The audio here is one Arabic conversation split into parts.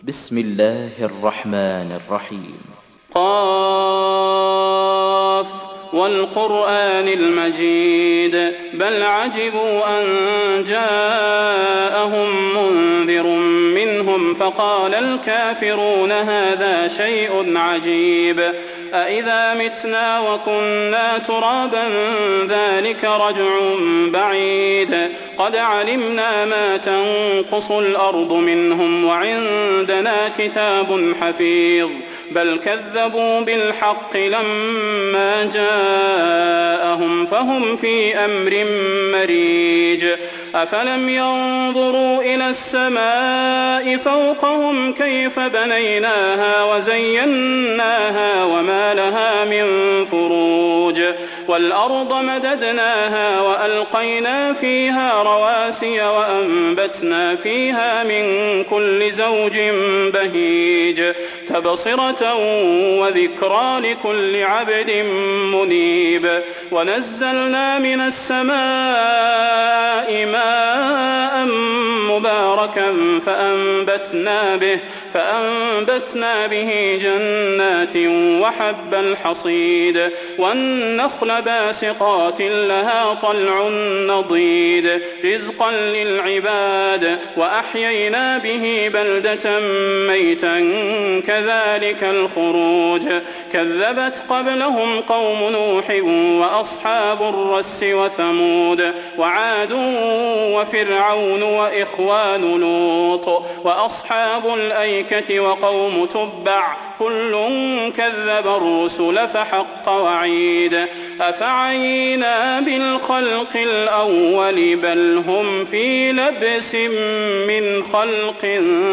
بسم الله الرحمن الرحيم. قاف والقرآن المجيد بل عجبوا أن جاءهم منذر منهم فقال الكافرون هذا شيء عجيب أإذا متنا وكنا ترابا ذلك رجع بعيد قد علمنا ما تنقص الأرض منهم وعندنا كتاب حفيظ بل كذبوا بالحق لما جاءهم فهم في أمر مريج أفلم ينظروا إلى السماء فوقهم كيف بنيناها وزيناها وما لها من فروج والأرض مددناها وألقينا فيها رواسي وأنبتنا فيها من كل زوج بهيج تبصرة وذكرى لكل عبد منيب ونزلنا من السماء ماء مباركا فأنبتنا به جنات وحب الحصيد والنخل باسقات لها طلع نضيد رزقا للعباد وأحيينا به بلدة ميتا كذلك الخروج كذبت قبلهم قوم نوح وأصحاب الرس وثمود وعاد وفرعون وإخوان لوط وأصحاب الأيكة وقوم تبع كل كذب الرسل فحق وعيد أفعينا بالخلق الأول بل هم في لبس من خلق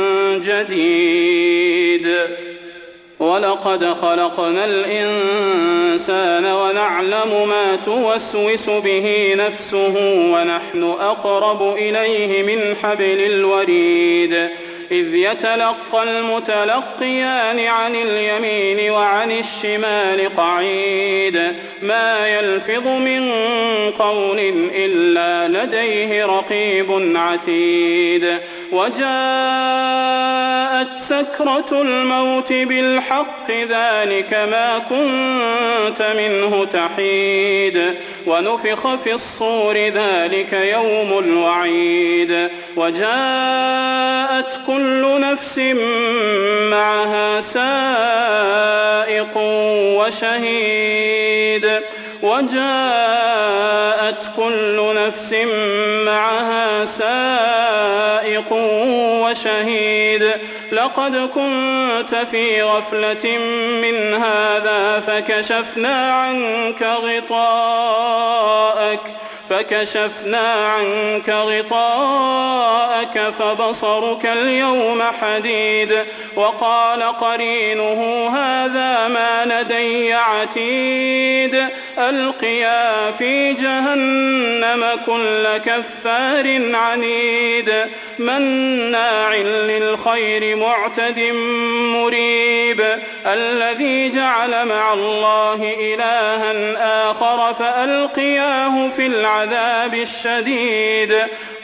جديد ولقد خلقنا الإنسان ونعلم ما توسوس به نفسه ونحن أقرب إليه من حبل الوريد إذ يتلقى المتلقيان عن اليمين وعن الشمال قعيد ما يلفظ من قول إلا لديه رقيب عتيد وجاءت سكرة الموت بالحق ذلك ما كنت منه تحيد ونفخ في الصور ذلك يوم الوعيد وجاءت كل نفس معها سائق وشهيد وجاءت كل نفس معها سائق وشهيد لقد كنت في غفلة من هذا فكشفنا عنك غطاءك فبصرك اليوم حديد وقال قرينه هذا ما لدي عتيد ألقيا في جهنم كل كفار عنيد مناع للخير معتد مريب الذي جعل مع الله إلها آخر فألقياه في العذاب الشديد